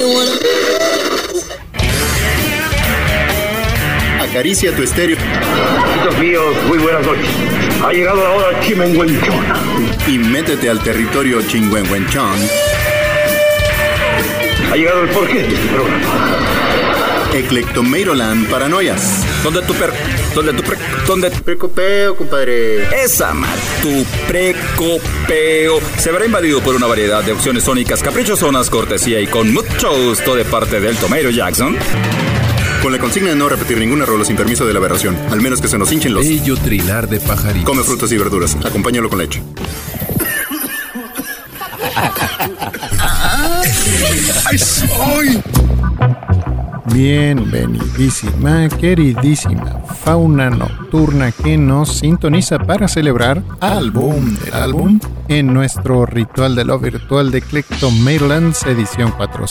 Acaricia tu estéreo. Amigos míos, muy buenas noches. Ha llegado la hora chimenguenchona. Y métete al territorio chingüengüenchón. Ha llegado el porqué de este programa. Eclectomeiroland Paranoias. ¿Dónde tu precopeo, compadre? Esa mal, tu precopeo se verá invadido por una variedad de opciones sónicas caprichosonas, cortesía y con mucho gusto de parte del Tomeiro Jackson. Con la consigna de no repetir ninguna rola sin permiso de la aberración, al menos que se nos hinchen los... Bello trinar de pajaritos. Come frutas y verduras, acompáñalo con leche. ¡Ay, soy! Bienvenidísima, queridísima fauna nocturna que nos sintoniza para celebrar álbum del álbum en nuestro ritual de lo virtual de Eclectomeiroland, edición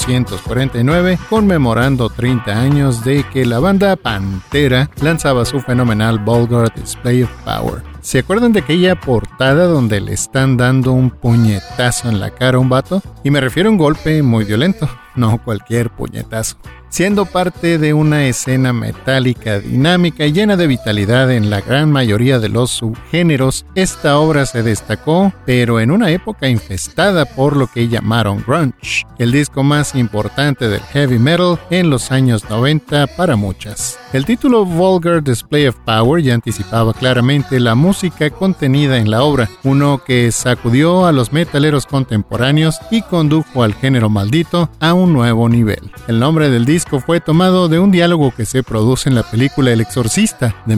449, conmemorando 30 años de que la banda Pantera lanzaba su fenomenal Vulgar Display of Power. ¿Se acuerdan de aquella portada donde le están dando un puñetazo en la cara a un vato? Y me refiero a un golpe muy violento, no cualquier puñetazo. Siendo parte de una escena metálica, dinámica y llena de vitalidad en la gran mayoría de los subgéneros, esta obra se destacó, pero en una época infestada por lo que llamaron grunge, el disco más importante del heavy metal en los años 90 para muchas. El título Vulgar Display of Power ya anticipaba claramente la música contenida en la obra, uno que sacudió a los metaleros contemporáneos y condujo al género maldito a un nuevo nivel. El nombre del disco fue tomado de un diálogo que se produce en la película El Exorcista de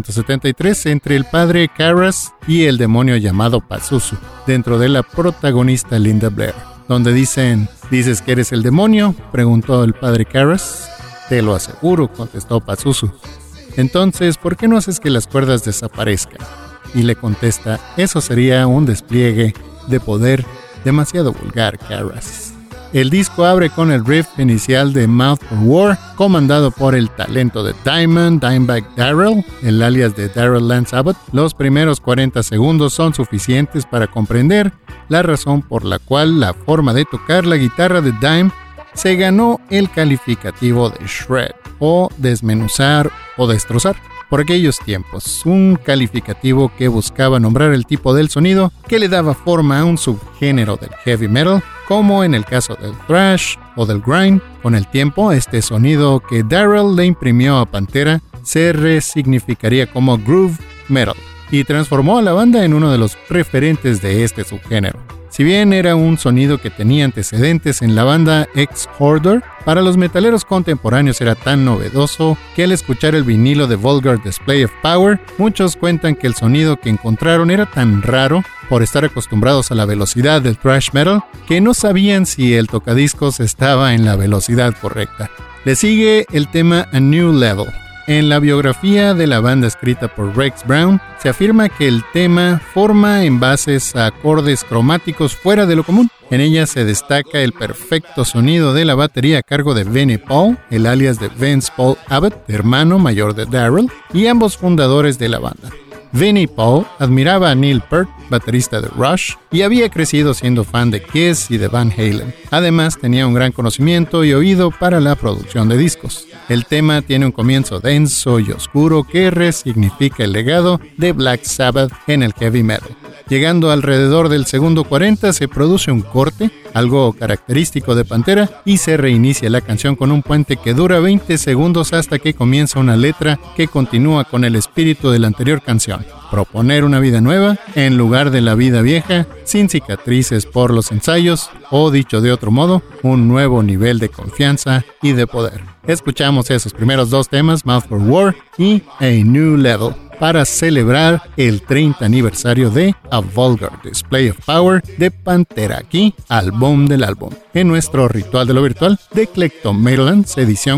1973 entre el padre Karras y el demonio llamado Pazuzu, dentro de la protagonista Linda Blair, donde dicen: ¿dices que eres el demonio?, preguntó el padre Karras. Te lo aseguro, contestó Pazuzu. Entonces, ¿por qué no haces que las cuerdas desaparezcan? Y le contesta: eso sería un despliegue de poder demasiado vulgar, Karras. El disco abre con el riff inicial de Mouth for War, comandado por el talento de Dimebag Darrell, el alias de Darrell Lance Abbott. Los primeros 40 segundos son suficientes para comprender la razón por la cual la forma de tocar la guitarra de Dime se ganó el calificativo de shred, o desmenuzar o destrozar. Por aquellos tiempos, un calificativo que buscaba nombrar el tipo del sonido que le daba forma a un subgénero del heavy metal, como en el caso del thrash o del grind. Con el tiempo, este sonido que Darrell le imprimió a Pantera se resignificaría como groove metal y transformó a la banda en uno de los referentes de este subgénero. Si bien era un sonido que tenía antecedentes en la banda Ex-Hoarder, para los metaleros contemporáneos era tan novedoso que al escuchar el vinilo de Vulgar Display of Power, muchos cuentan que el sonido que encontraron era tan raro por estar acostumbrados a la velocidad del thrash metal que no sabían si el tocadiscos estaba en la velocidad correcta. Le sigue el tema A New Level. En la biografía de la banda escrita por Rex Brown, se afirma que el tema forma envases a acordes cromáticos fuera de lo común. En ella se destaca el perfecto sonido de la batería a cargo de Vinnie Paul, el alias de Vince Paul Abbott, hermano mayor de Darrell, y ambos fundadores de la banda. Vinnie Paul admiraba a Neil Peart, baterista de Rush, y había crecido siendo fan de Kiss y de Van Halen. Además, tenía un gran conocimiento y oído para la producción de discos. El tema tiene un comienzo denso y oscuro que resignifica el legado de Black Sabbath en el heavy metal. Llegando alrededor del segundo 40 se produce un corte, algo característico de Pantera, y se reinicia la canción con un puente que dura 20 segundos hasta que comienza una letra que continúa con el espíritu de la anterior canción: proponer una vida nueva en lugar de la vida vieja, sin cicatrices por los ensayos, o dicho de otro modo, un nuevo nivel de confianza y de poder. Escuchamos esos primeros dos temas, Mouth for War y A New Level, para celebrar el 30 aniversario de A Vulgar Display of Power de Pantera, aquí, álbum del álbum, en nuestro ritual de lo virtual de Eclectomeiroland, edición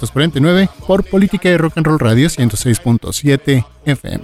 449, por Política de Rock and Roll Radio 106.7 FM.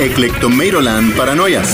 Eclectomeiroland Paranoias.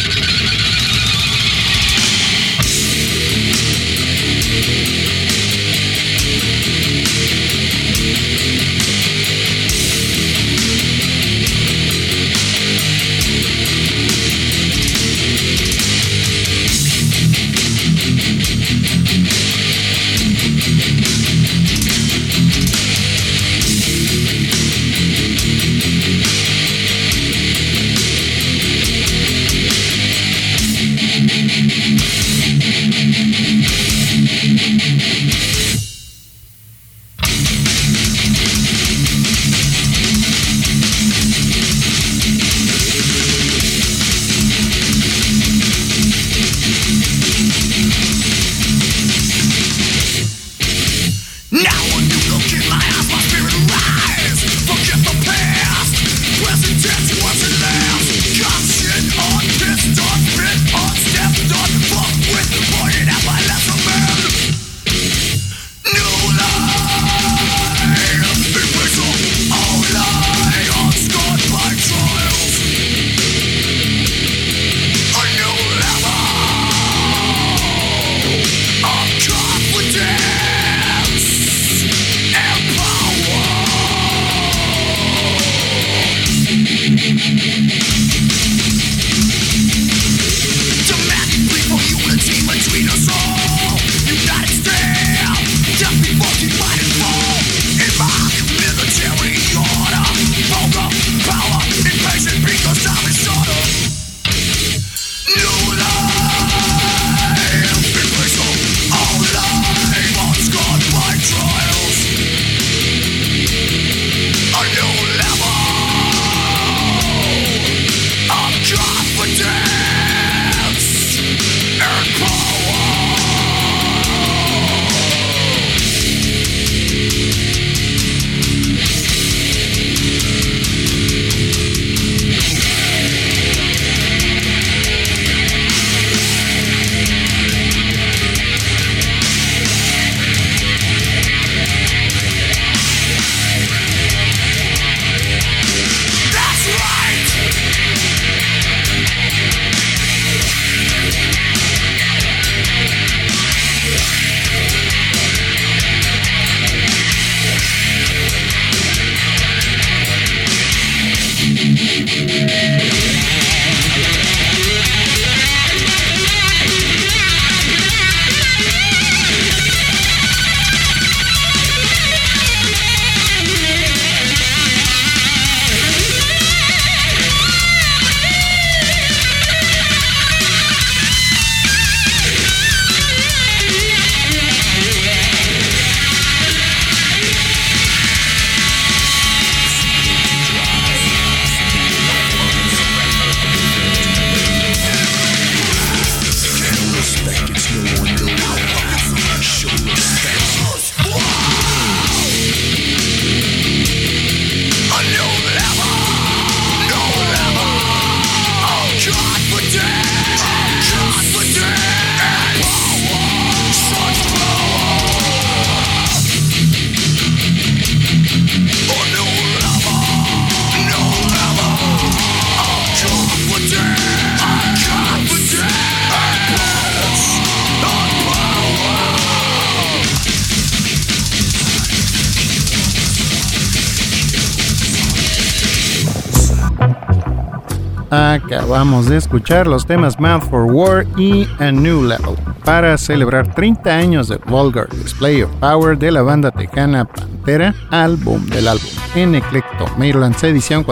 Acabamos de escuchar los temas Mad for War y A New Level para celebrar 30 años de Vulgar Display of Power de la banda tejana Pantera, álbum del álbum. En Eclectomeiroland edición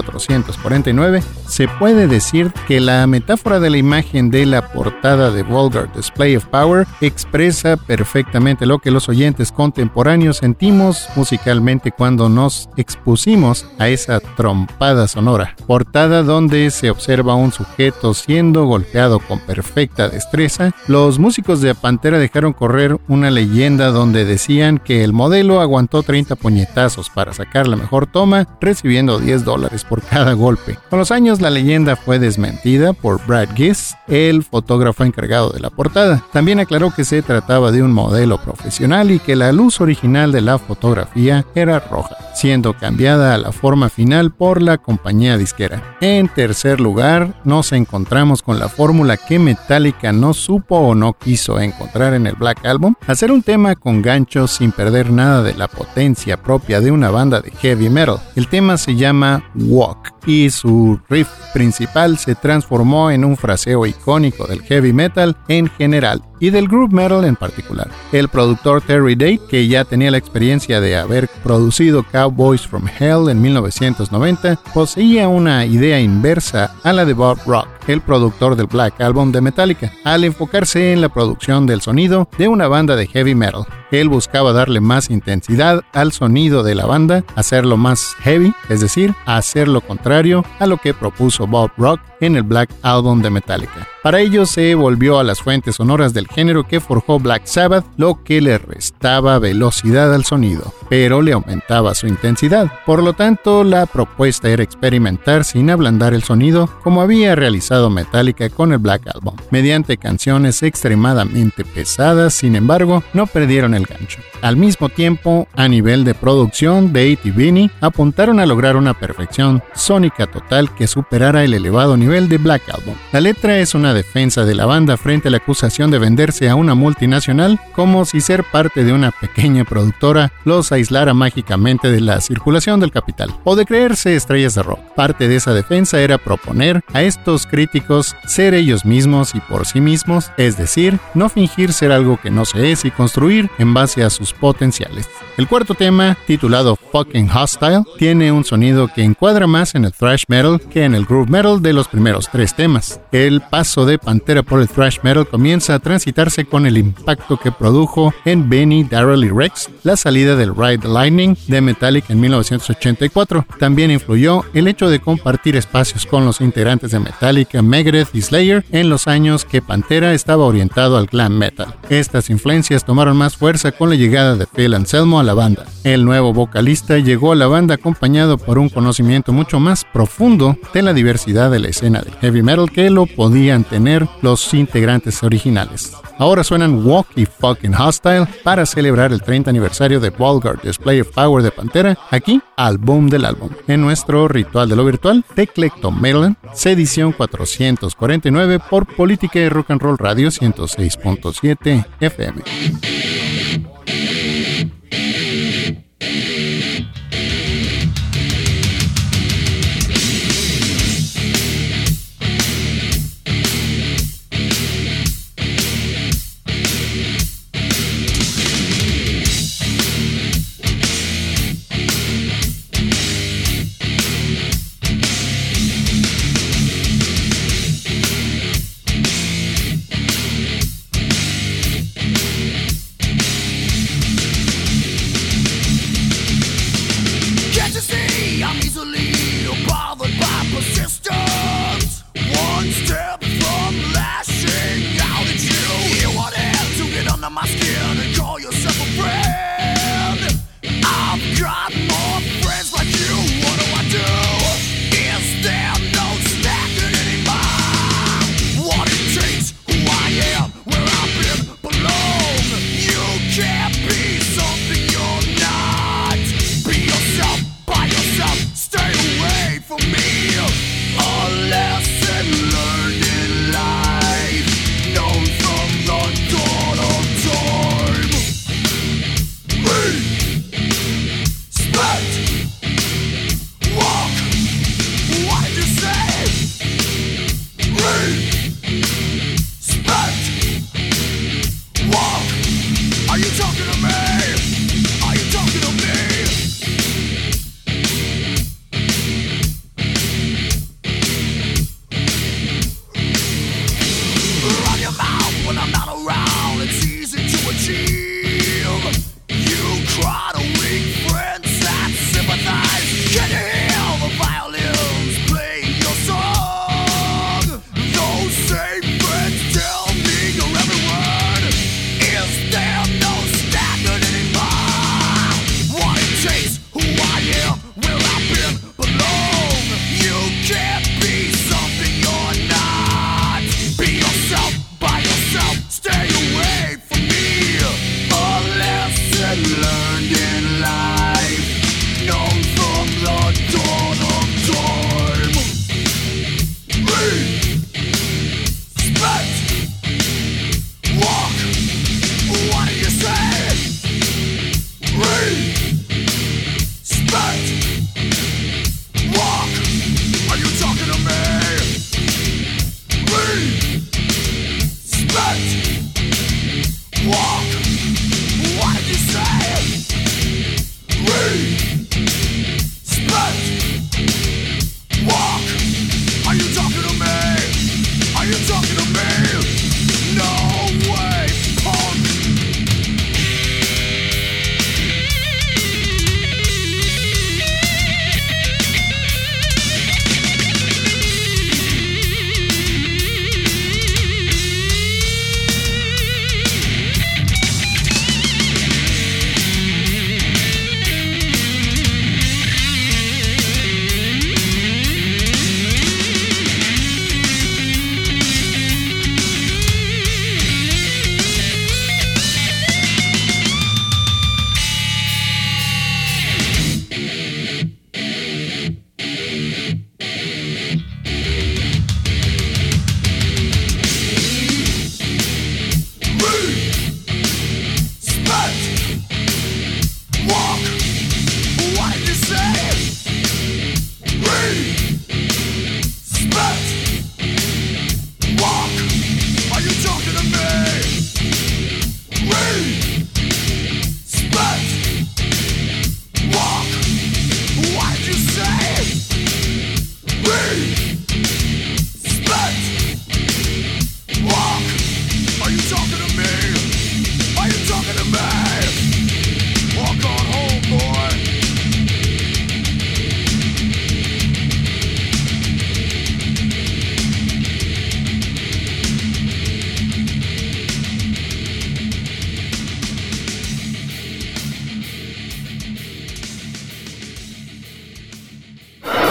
449, se puede decir que la metáfora de la imagen de la portada de Vulgar Display of Power expresa perfectamente lo que los oyentes contemporáneos sentimos musicalmente cuando nos expusimos a esa trompada sonora. Portada donde se observa a un sujeto siendo golpeado con perfecta destreza. Los músicos de Pantera dejaron correr una leyenda donde decían que el modelo aguantó 30 puñetazos para sacar la mejor toma, recibiendo $10 por cada golpe. Con los años, la leyenda fue desmentida por Brad Giss, el fotógrafo encargado de la portada. También aclaró que se trataba de un modelo profesional y que la luz original de la fotografía era roja, siendo cambiada a la forma final por la compañía disquera. En tercer lugar, nos encontramos con la fórmula que Metallica no supo o no quiso encontrar en el Black Album: hacer un tema con ganchos sin perder nada de la potencia propia de una banda de heavy metal. El tema se llama Walk y su riff principal se transformó en un fraseo icónico del heavy metal en general y del groove metal en particular. El productor Terry Date, que ya tenía la experiencia de haber producido Cowboys from Hell en 1990, poseía una idea inversa a la de Bob Rock, el productor del Black Album de Metallica, al enfocarse en la producción del sonido de una banda de heavy metal. Él buscaba darle más intensidad al sonido de la banda, hacerlo más heavy, es decir, hacer lo contrario a lo que propuso Bob Rock en el Black Album de Metallica. Para ello se volvió a las fuentes sonoras del género que forjó Black Sabbath, lo que le restaba velocidad al sonido, pero le aumentaba su intensidad. Por lo tanto, la propuesta era experimentar sin ablandar el sonido, como había realizado Metallica con el Black Album. Mediante canciones extremadamente pesadas, sin embargo, no perdieron el gancho. Al mismo tiempo, a nivel de producción, Date y Vinnie apuntaron a lograr una perfección sónica total que superara el elevado nivel de Black Album. La letra es una defensa de la banda frente a la acusación de venderse a una multinacional, como si ser parte de una pequeña productora los aislara mágicamente de la circulación del capital, o de creerse estrellas de rock. Parte de esa defensa era proponer a estos críticos ser ellos mismos y por sí mismos, es decir, no fingir ser algo que no se es y construir en base a sus potenciales. El cuarto tema, titulado Fucking Hostile, tiene un sonido que encuadra más en el thrash metal que en el groove metal de los primeros tres temas. El paso de Pantera por el thrash metal comienza a transitarse con el impacto que produjo en Benny, Darrell y Rex la salida del Ride the Lightning de Metallica en 1984. También influyó el hecho de compartir espacios con los integrantes de Metallica, Megadeth y Slayer en los años que Pantera estaba orientado al glam metal. Estas influencias tomaron más fuerza con la llegada de Phil Anselmo a la banda. El nuevo vocalista llegó a la banda acompañado por un conocimiento mucho más profundo de la diversidad de la escena del heavy metal que lo podían tener los integrantes originales. Ahora suenan Walk y Fucking Hostile para celebrar el 30 aniversario de Vulgar Display of Power de Pantera, aquí al boom del álbum, en nuestro ritual de lo virtual de Clecto Maryland, edición 449 por Política y Rock and Roll Radio 106.7 FM.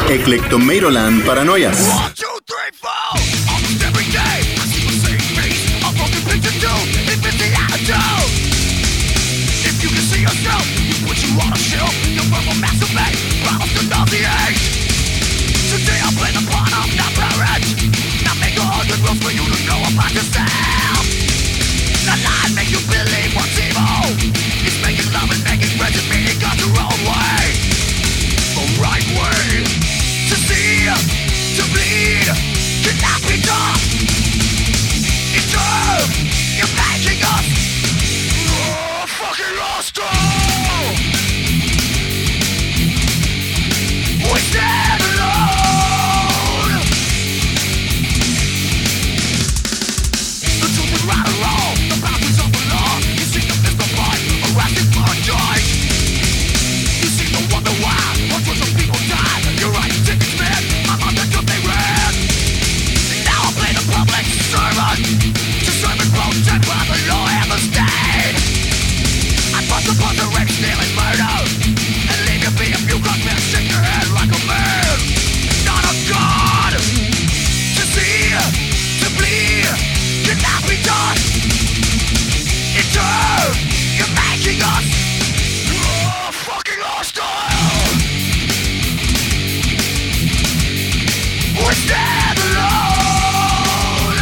Eclectomatoland Paranoias. 1, 2, 3, 4. Almost every day I see the same face. A broken picture too. It fits the attitude. If you can see yourself, you put you on a shelf. You verbal masturbate, promise to nauseate. Today I play the part of not parent. Not make 100 rules for you to know about yourself. Not lie, make you believe what's evil. It's making love and making friends and meaning God's your own way. The right way to see, to bleed, cannot be done. In turn, you're making us fucking lost. We stand alone. The truth is right or wrong. The boundaries of the law. You see the mystified, arrested for a choice. You seem to wonder why hundreds of people died. You're right, tickets man, I'm on the good they ran. Now I play the public servant to serve and protect by the law and the state. I bust upon the rape, stealing, murder, and leave you be if you got me, shake your head like a man. Not a god. To see, to bleed, cannot be done. In turn, you're making us fucking hostile. We stand alone.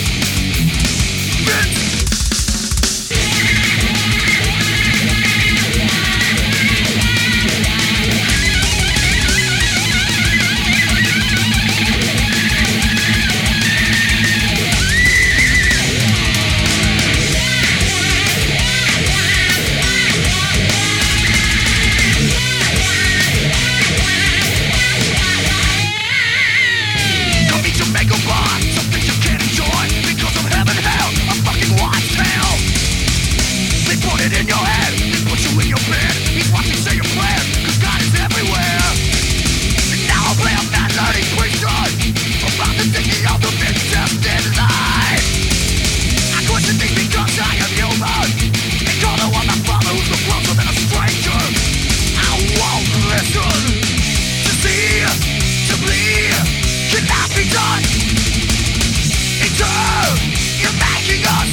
Come to make a bond, some things you can't enjoy because of heaven, hell, a fucking wife's tale. They put it in your head, they put you in your bed. He's watching, say your prayer, cause God is everywhere. And now I play a mad learning priesthood about the thinking of the mid-tested life. I question things because I am human, and call the one my father who's the closer than a stranger. I won't listen. To see, to bleed, cannot be done. In turn, you're making us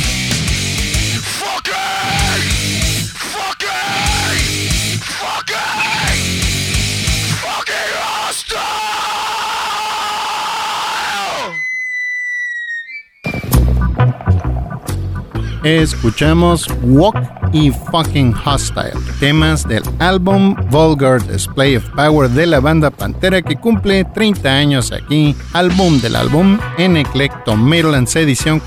fucking hostile. Escuchamos Walk y Fucking Hostile, temas del álbum Vulgar Display of Power de la banda Pantera, que cumple 30 años aquí, álbum del álbum, en Eclectomatoland edición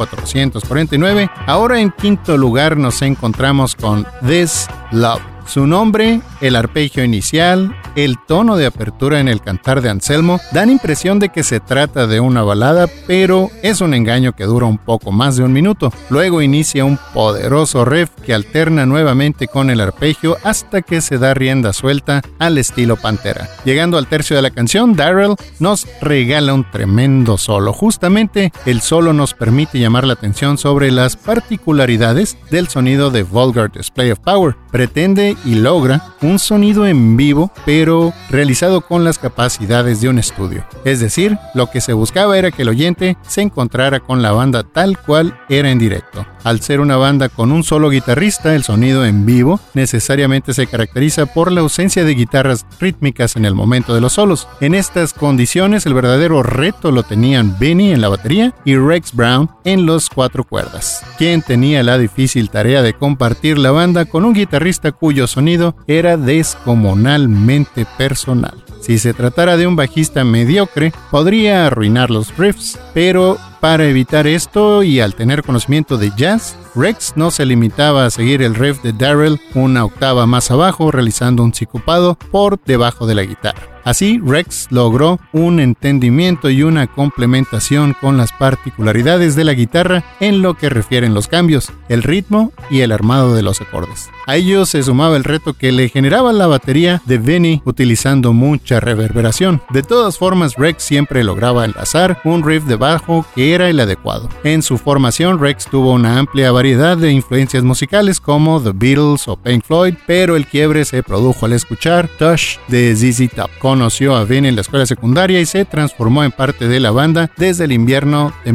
449. Ahora en quinto lugar nos encontramos con This Love. Su nombre, el arpegio inicial, el tono de apertura en el cantar de Anselmo dan impresión de que se trata de una balada, pero es un engaño que dura un poco más de un minuto. Luego inicia un poderoso riff que alterna nuevamente con el arpegio hasta que se da rienda suelta al estilo Pantera. Llegando al tercio de la canción, Darrell nos regala un tremendo solo. Justamente el solo nos permite llamar la atención sobre las particularidades del sonido de Vulgar Display of Power. Pretende y logra un sonido en vivo, pero realizado con las capacidades de un estudio. Es decir, lo que se buscaba era que el oyente se encontrara con la banda tal cual era en directo. Al ser una banda con un solo guitarrista, el sonido en vivo necesariamente se caracteriza por la ausencia de guitarras rítmicas en el momento de los solos. En estas condiciones, el verdadero reto lo tenían Benny en la batería y Rex Brown en los cuatro cuerdas, quien tenía la difícil tarea de compartir la banda con un guitarrista cuyo sonido era descomunalmente personal. Si se tratara de un bajista mediocre, podría arruinar los riffs, pero para evitar esto y al tener conocimiento de jazz, Rex no se limitaba a seguir el riff de Darrell una octava más abajo, realizando un sincopado por debajo de la guitarra. Así, Rex logró un entendimiento y una complementación con las particularidades de la guitarra en lo que refieren los cambios, el ritmo y el armado de los acordes. A ello se sumaba el reto que le generaba la batería de Benny utilizando mucha reverberación. De todas formas, Rex siempre lograba enlazar un riff de bajo que era el adecuado. En su formación, Rex tuvo una amplia variedad de influencias musicales como The Beatles o Pink Floyd, pero el quiebre se produjo al escuchar Touch de ZZ Top, con conoció a Ben en la escuela secundaria y se transformó en parte de la banda desde el invierno de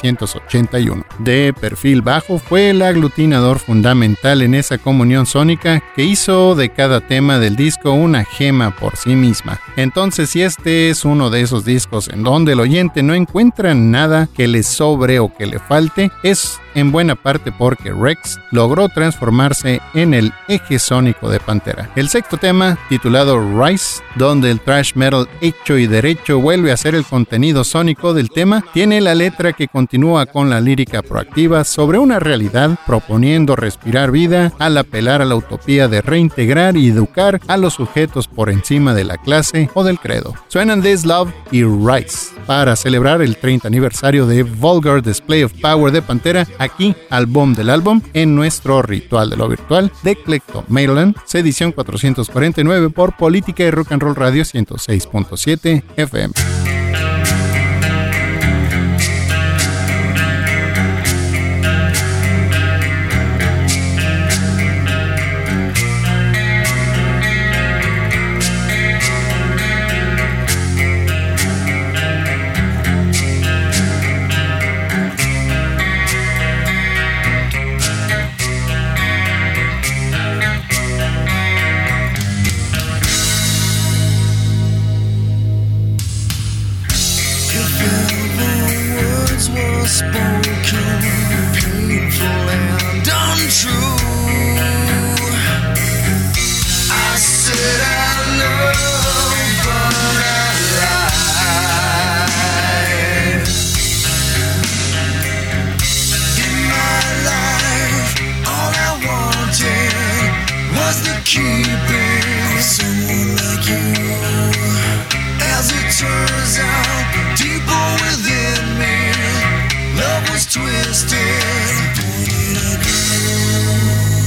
1981. De perfil bajo, fue el aglutinador fundamental en esa comunión sónica que hizo de cada tema del disco una gema por sí misma. Entonces, si este es uno de esos discos en donde el oyente no encuentra nada que le sobre o que le falte, es en buena parte porque Rex logró transformarse en el eje sónico de Pantera. El sexto tema, titulado Rise, donde el thrash metal hecho y derecho vuelve a ser el contenido sónico del tema, tiene la letra que continúa con la lírica proactiva sobre una realidad, proponiendo respirar vida al apelar a la utopía de reintegrar y educar a los sujetos por encima de la clase o del credo. Suenan This Love y Rise para celebrar el 30 aniversario de Vulgar Display of Power de Pantera, aquí álbum del álbum en nuestro ritual de lo virtual de Eclecto Maryland, edición 449 por Política y Rock and Roll Radio 106.7 FM. Twisted, pointed at you.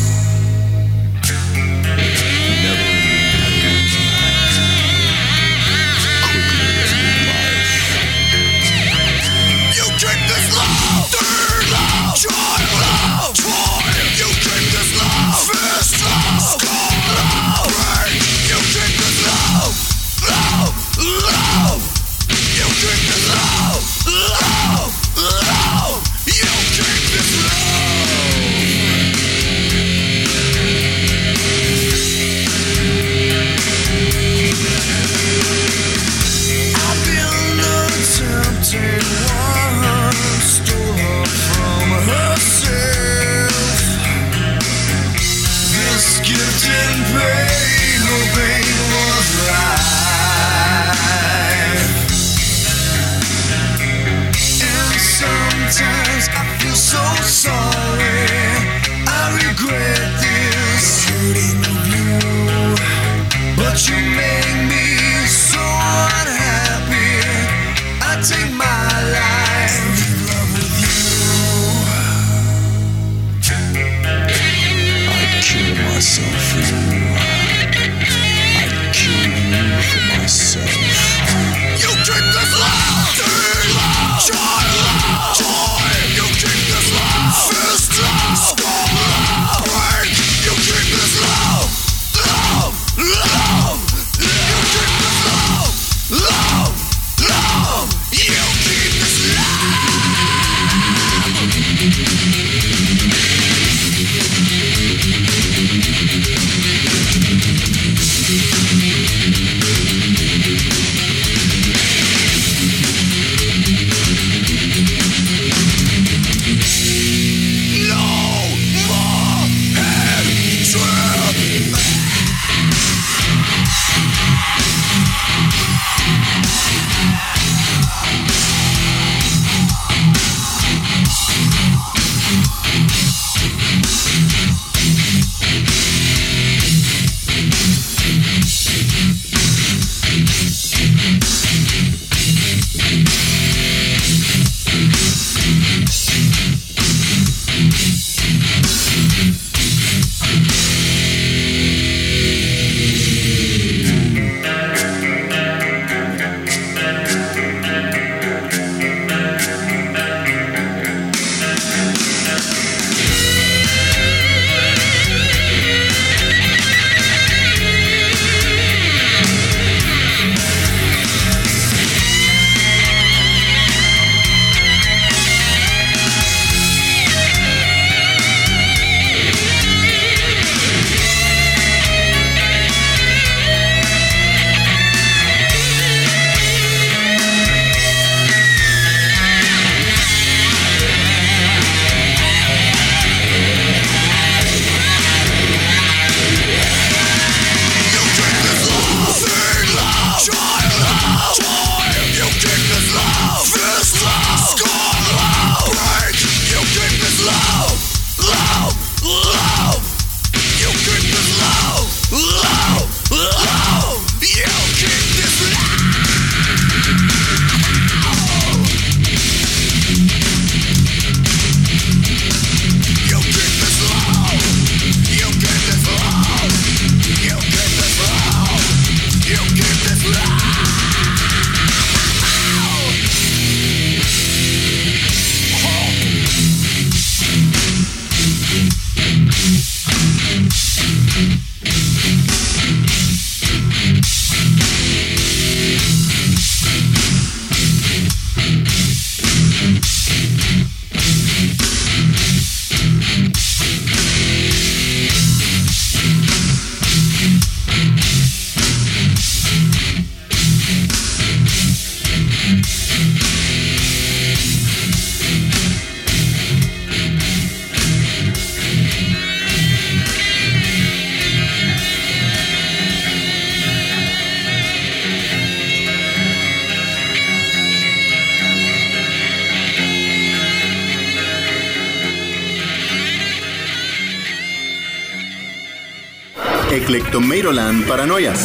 Eclectomeiroland Paranoias.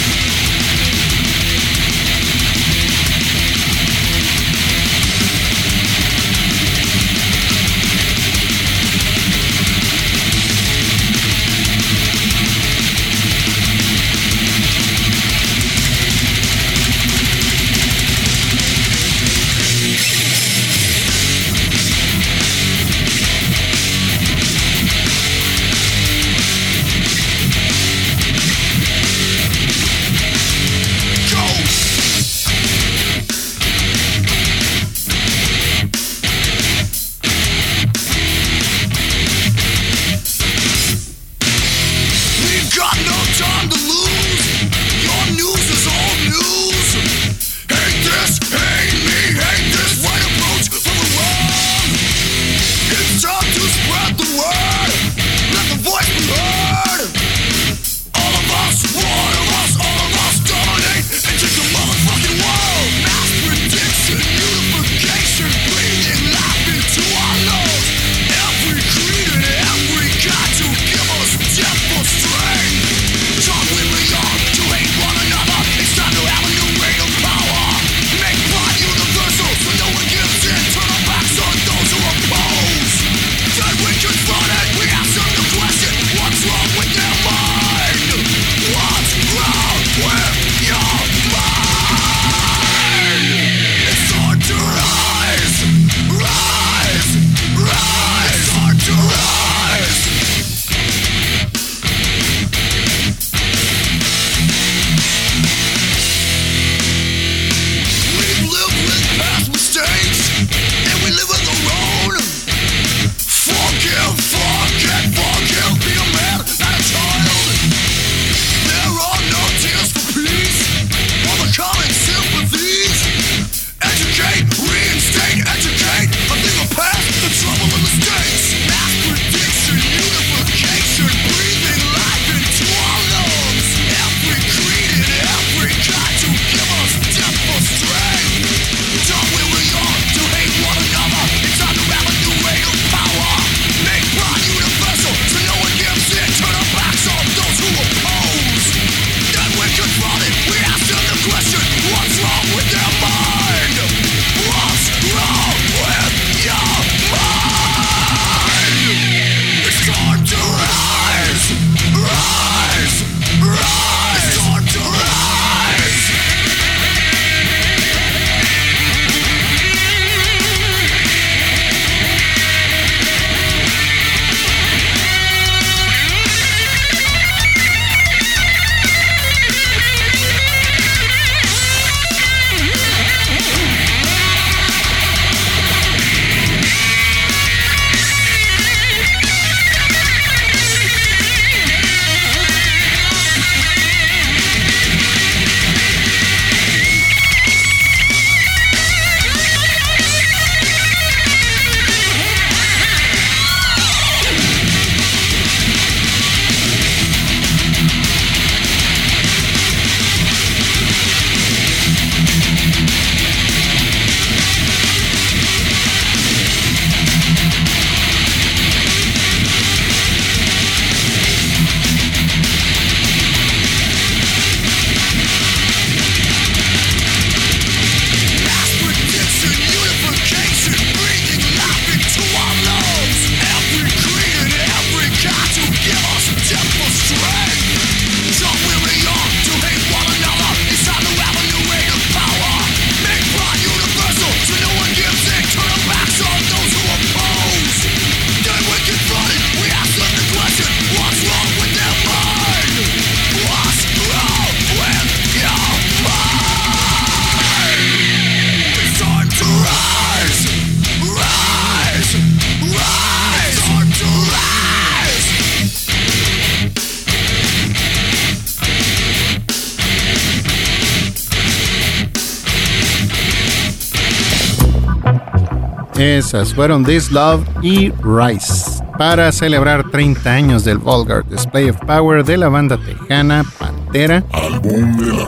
Esas fueron This Love y Rise, para celebrar 30 años del Vulgar Display of Power de la banda tejana Pantera. Álbum del álbum.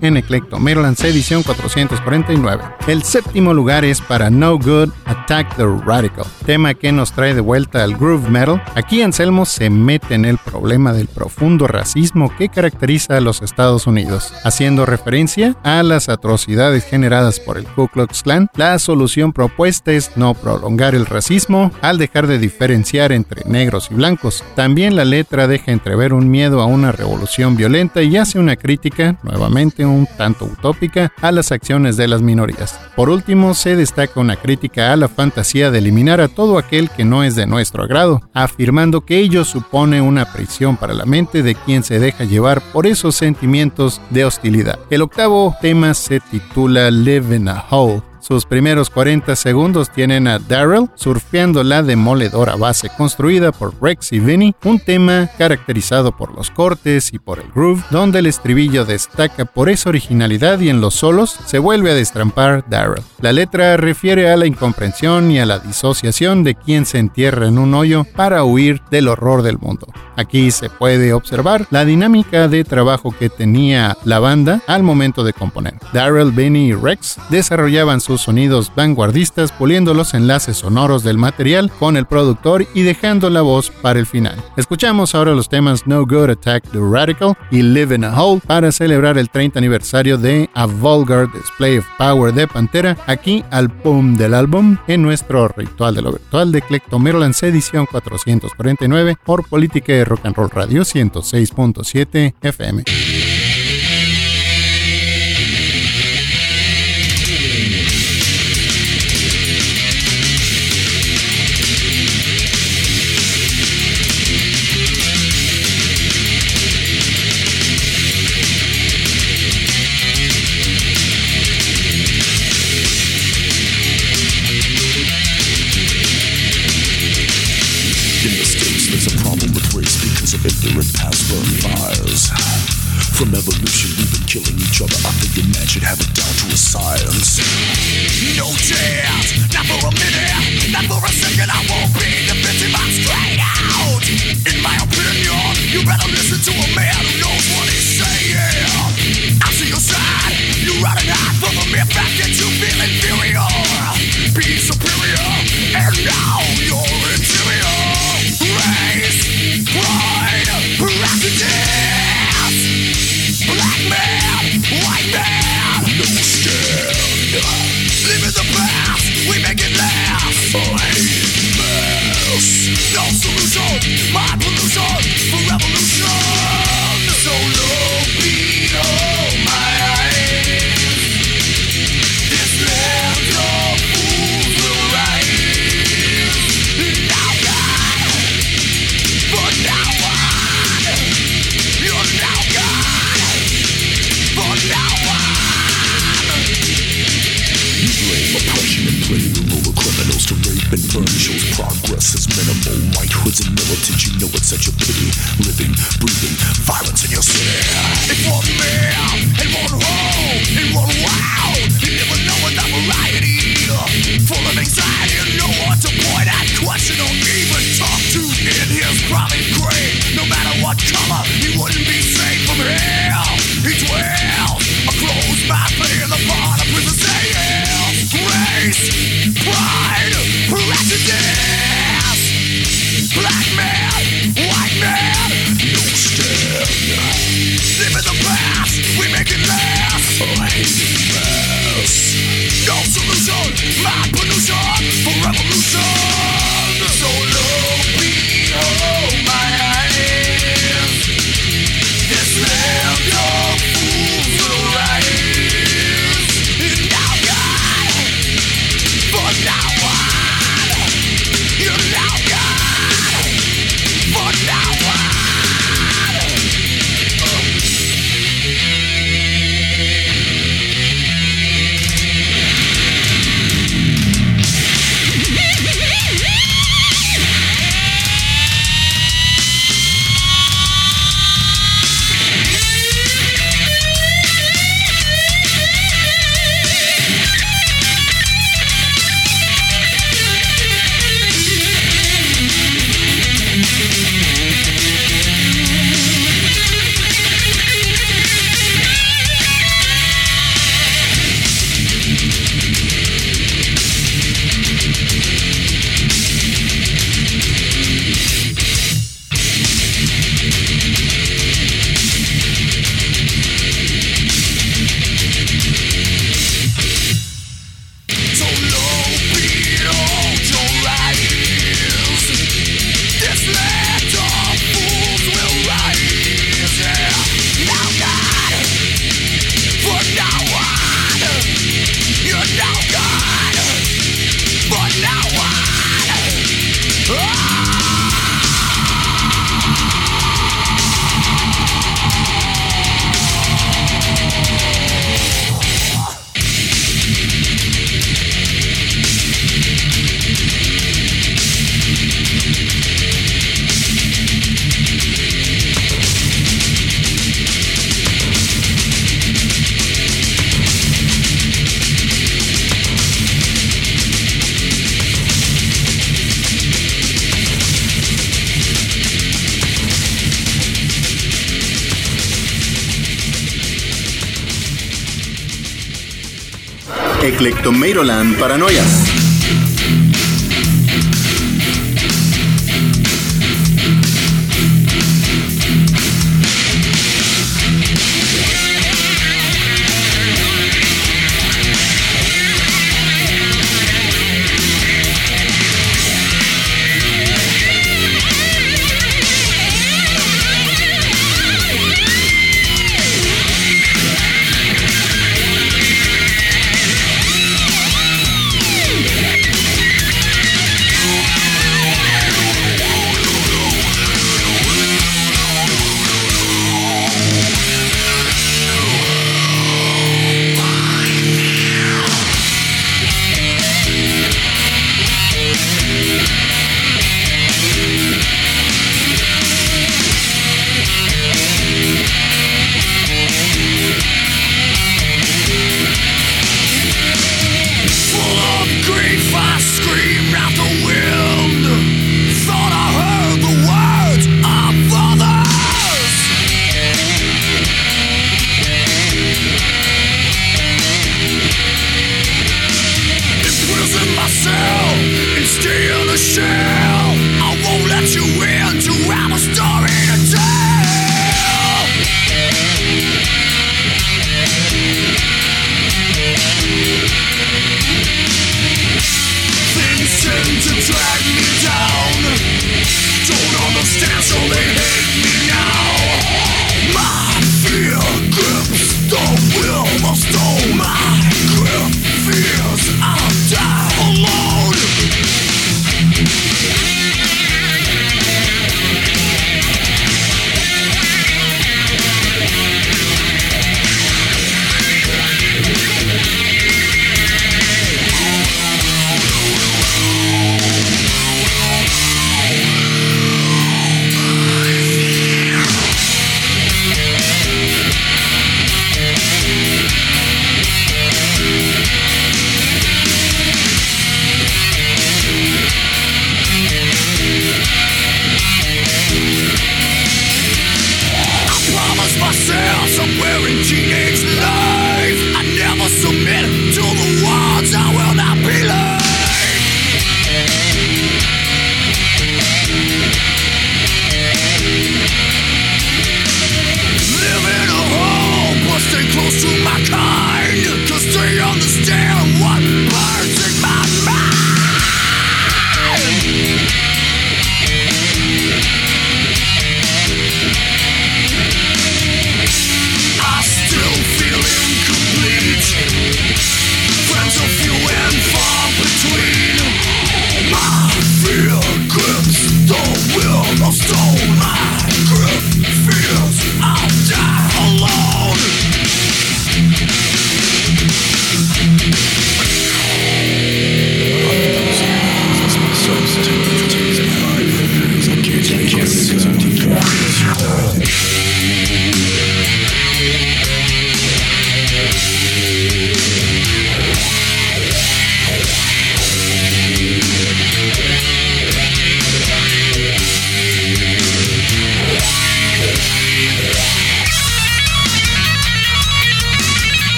en Eclecto Maryland's edición 449. El séptimo lugar es para No Good, Attack the Radical, tema que nos trae de vuelta al groove metal. Aquí Anselmo se mete en el problema del profundo racismo que caracteriza a los Estados Unidos, haciendo referencia a las atrocidades generadas por el Ku Klux Klan. La solución propuesta es no prolongar el racismo al dejar de diferenciar entre negros y blancos. También la letra deja entrever un miedo a una revolución violenta y hace una crítica, nuevamente un tanto utópica, a las acciones de las minorías. Por último, se destaca una crítica a la fantasía de eliminar a todo aquel que no es de nuestro agrado, afirmando que ello supone una prisión para la mente de quien se deja llevar por esos sentimientos de hostilidad. El octavo tema se titula Live in a Hole. Sus primeros 40 segundos tienen a Darrell surfeando la demoledora base construida por Rex y Vinnie, un tema caracterizado por los cortes y por el groove, donde el estribillo destaca por esa originalidad y en los solos se vuelve a destrampar Darrell. La letra refiere a la incomprensión y a la disociación de quien se entierra en un hoyo para huir del horror del mundo. Aquí se puede observar la dinámica de trabajo que tenía la banda al momento de componer. Darrell, Vinnie y Rex desarrollaban sus sonidos vanguardistas, puliendo los enlaces sonoros del material con el productor y dejando la voz para el final. Escuchamos ahora los temas No Good, Attack the Radical y Live in a Hole para celebrar el 30 aniversario de A Vulgar Display of Power de Pantera, aquí al boom del álbum en nuestro ritual de lo virtual de Eclecto Maryland's edición 449 por Política de Rock and Roll Radio 106.7 FM. Ignorant past burn fires. From evolution, we've been killing each other. I think man should have it down to a science. No chance, not for a minute, not for a second. I won't be defensive, I'm straight out. In my opinion, you better listen to a man who knows what he's saying. I'm to your side, you're running hot for the mere fact that you feel inferior. Be superior, and now you're inferior. Race, pride, prejudice. Black man, white man, no stand. Live in the past, we make it last. I hate mess. No solution, my pollution for revolution. So low below my eyes. This land of fools will rise. Now God, but now on. You're now God, but now on. You blame oppression and blame the lower criminals to rape and burn shows progress is minimal. White hoods and militant, you know it's such a pity. Living, breathing, violence in your city. It's one man, and one hole, and one wow. You never know without variety. Full of anxiety and no one to point at, question or even talk to. In his private grave, no matter what color, he wouldn't be safe from hell. He dwells a closed mouth in the part of prison cells. Race, pride, prejudice. Black man, white man, no stand. Live in the past, we make it last. I hate mess. No solution, my pollution for revolution. So low below my eyes. This land of fools will rise. Now God, but now on. You're now God, but now on. Eclectomeiroland Paranoias.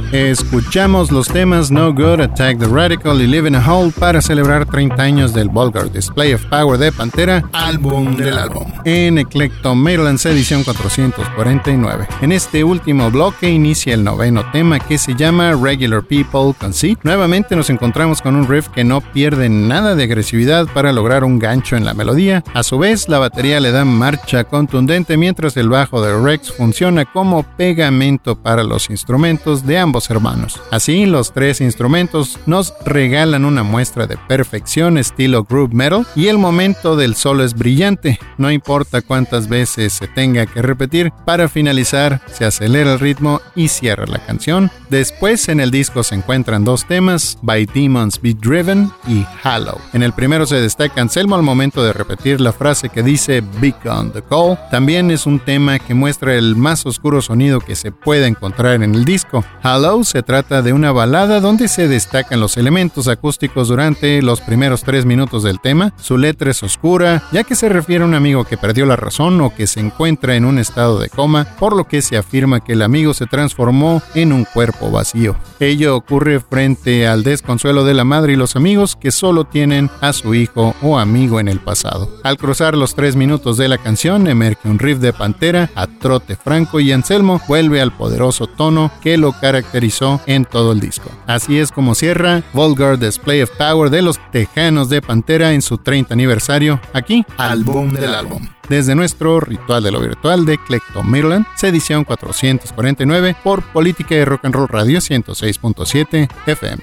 Escuchamos los temas No Good, Attack the Radical y Live in a Hole para celebrar 30 años del Vulgar Display of Power de Pantera, álbum del álbum, en Eclecto Maryland's edición 449. En este último bloque inicia el noveno tema, que se llama Regular People Conceit. Nuevamente nos encontramos con un riff que no pierde nada de agresividad para lograr un gancho en la melodía. A su vez, la batería le da marcha contundente, mientras el bajo de Rex funciona como pegamento para los instrumentos de ambos hermanos. Así, los tres instrumentos nos regalan una muestra de perfección estilo groove metal, y el momento del solo es brillante. No importa cuántas veces se tenga que repetir, para finalizar se acelera el ritmo y cierra la canción. Después, en el disco se encuentran dos temas, By Demons Be Driven y Hollow. En el primero se destaca Anselmo al momento de repetir la frase que dice Beacon the Call. También es un tema que muestra el más oscuro sonido que se puede encontrar en el disco. Hollow se trata de una balada donde se destacan los elementos acústicos durante los primeros 3 minutos del tema. Su letra es oscura, ya que se refiere a un amigo que perdió la razón o que se encuentra en un estado de coma, por lo que se afirma que el amigo se transformó en un cuerpo vacío. Ello ocurre frente al desconsuelo de la madre y los amigos que solo tienen a su hijo o amigo en el pasado. Al cruzar los 3 minutos de la canción, emerge un riff de Pantera a trote franco y Anselmo vuelve al poderoso tono que lo caracterizó en todo el disco. Así es como cierra Vulgar Display of Power de los Tejanos de Pantera en su 30 aniversario, aquí, álbum del álbum. Desde nuestro Ritual de lo Virtual de Eclecto Maryland, edición 449 por Política y Rock and Roll Radio 106.7 FM.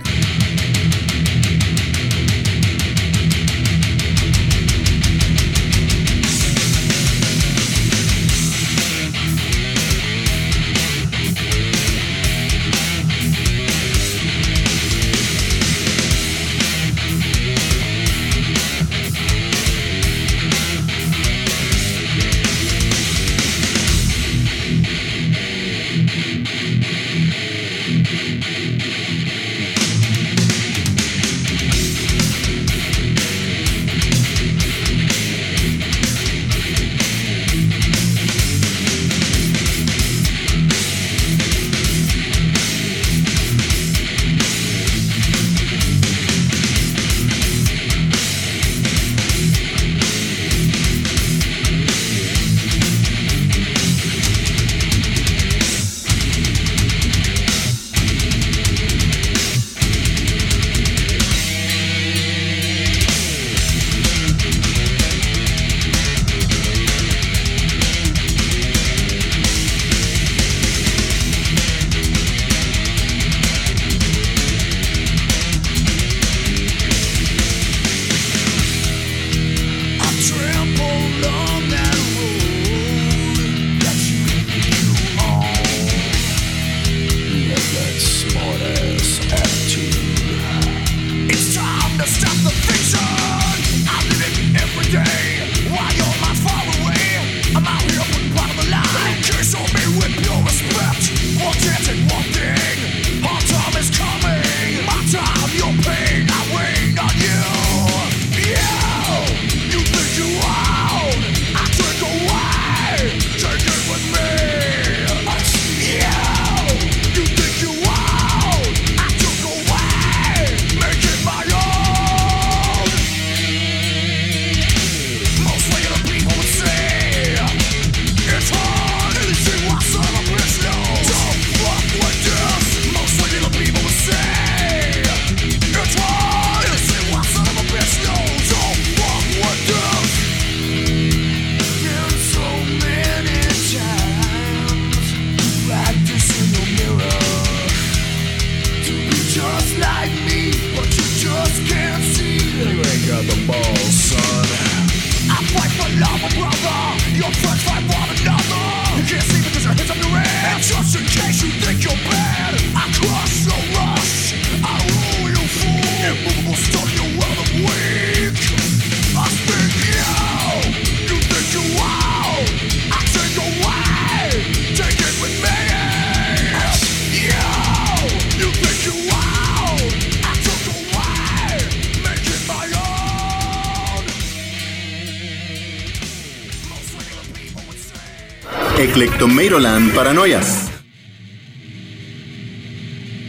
Eclecto Maryland Paranoias.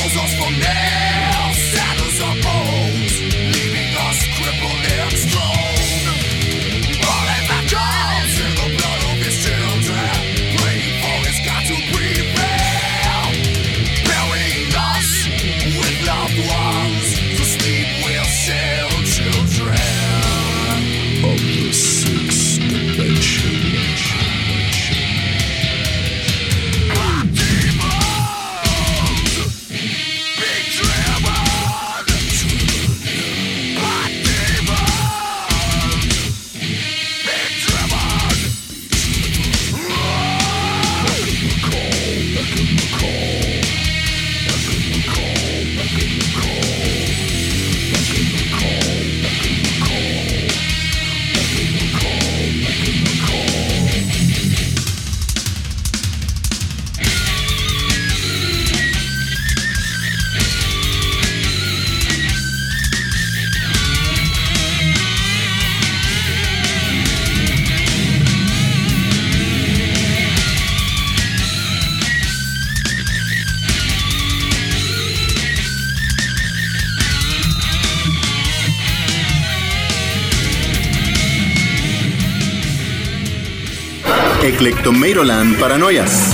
Heals us from nails, saddles our bones, leaving us crippled and strong. All that comes in the blood of his children, praying for his God to prevail. Burying us with loved ones, to sleep we'll sail children of the sixth dimension. Eclectomeiroland Paranoias.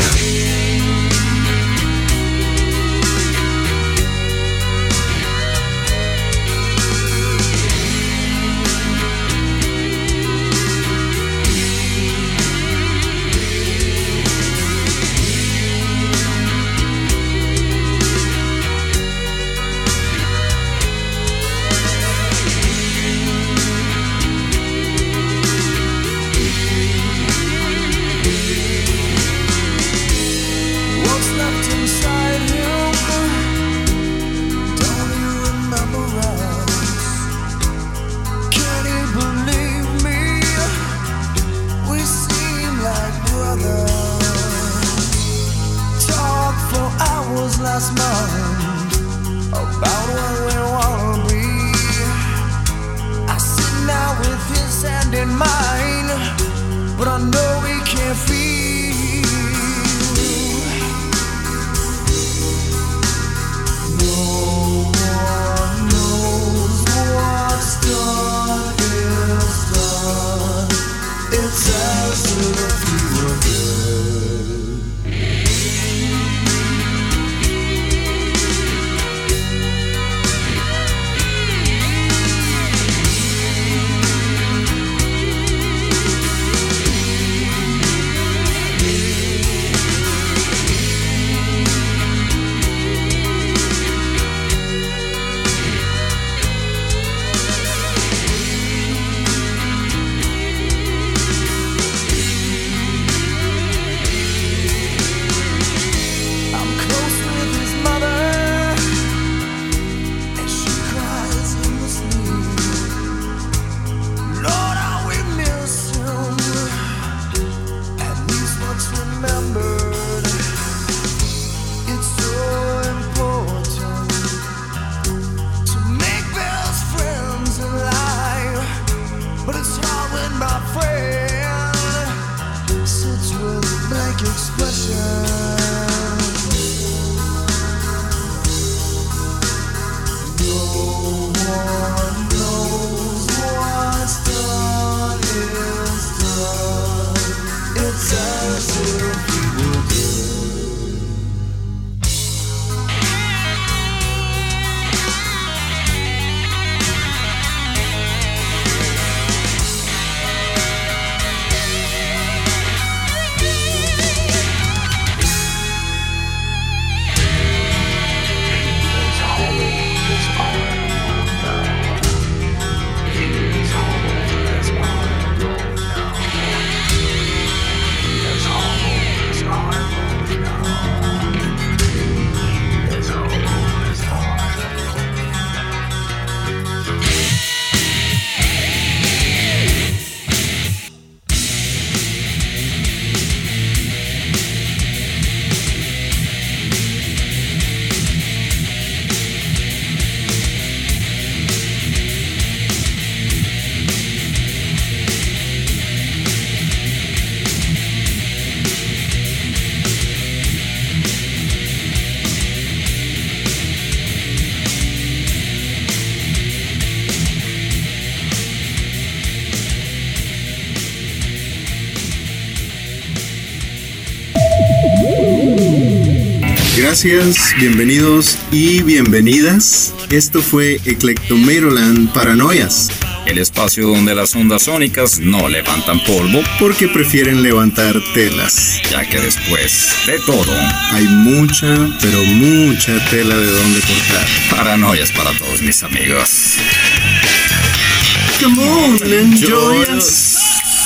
gracias, bienvenidos y bienvenidas. Esto fue Eclectomeroland Paranoias. El espacio donde las ondas sónicas no levantan polvo, Porque prefieren levantar telas. ya que después de todo, Hay mucha, pero mucha tela de donde cortar. paranoias para todos mis amigos. Come on, enjoy us.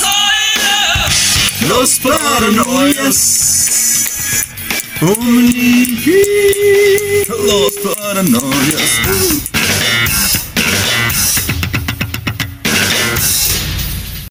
Los paranoias. Only Los paranoias.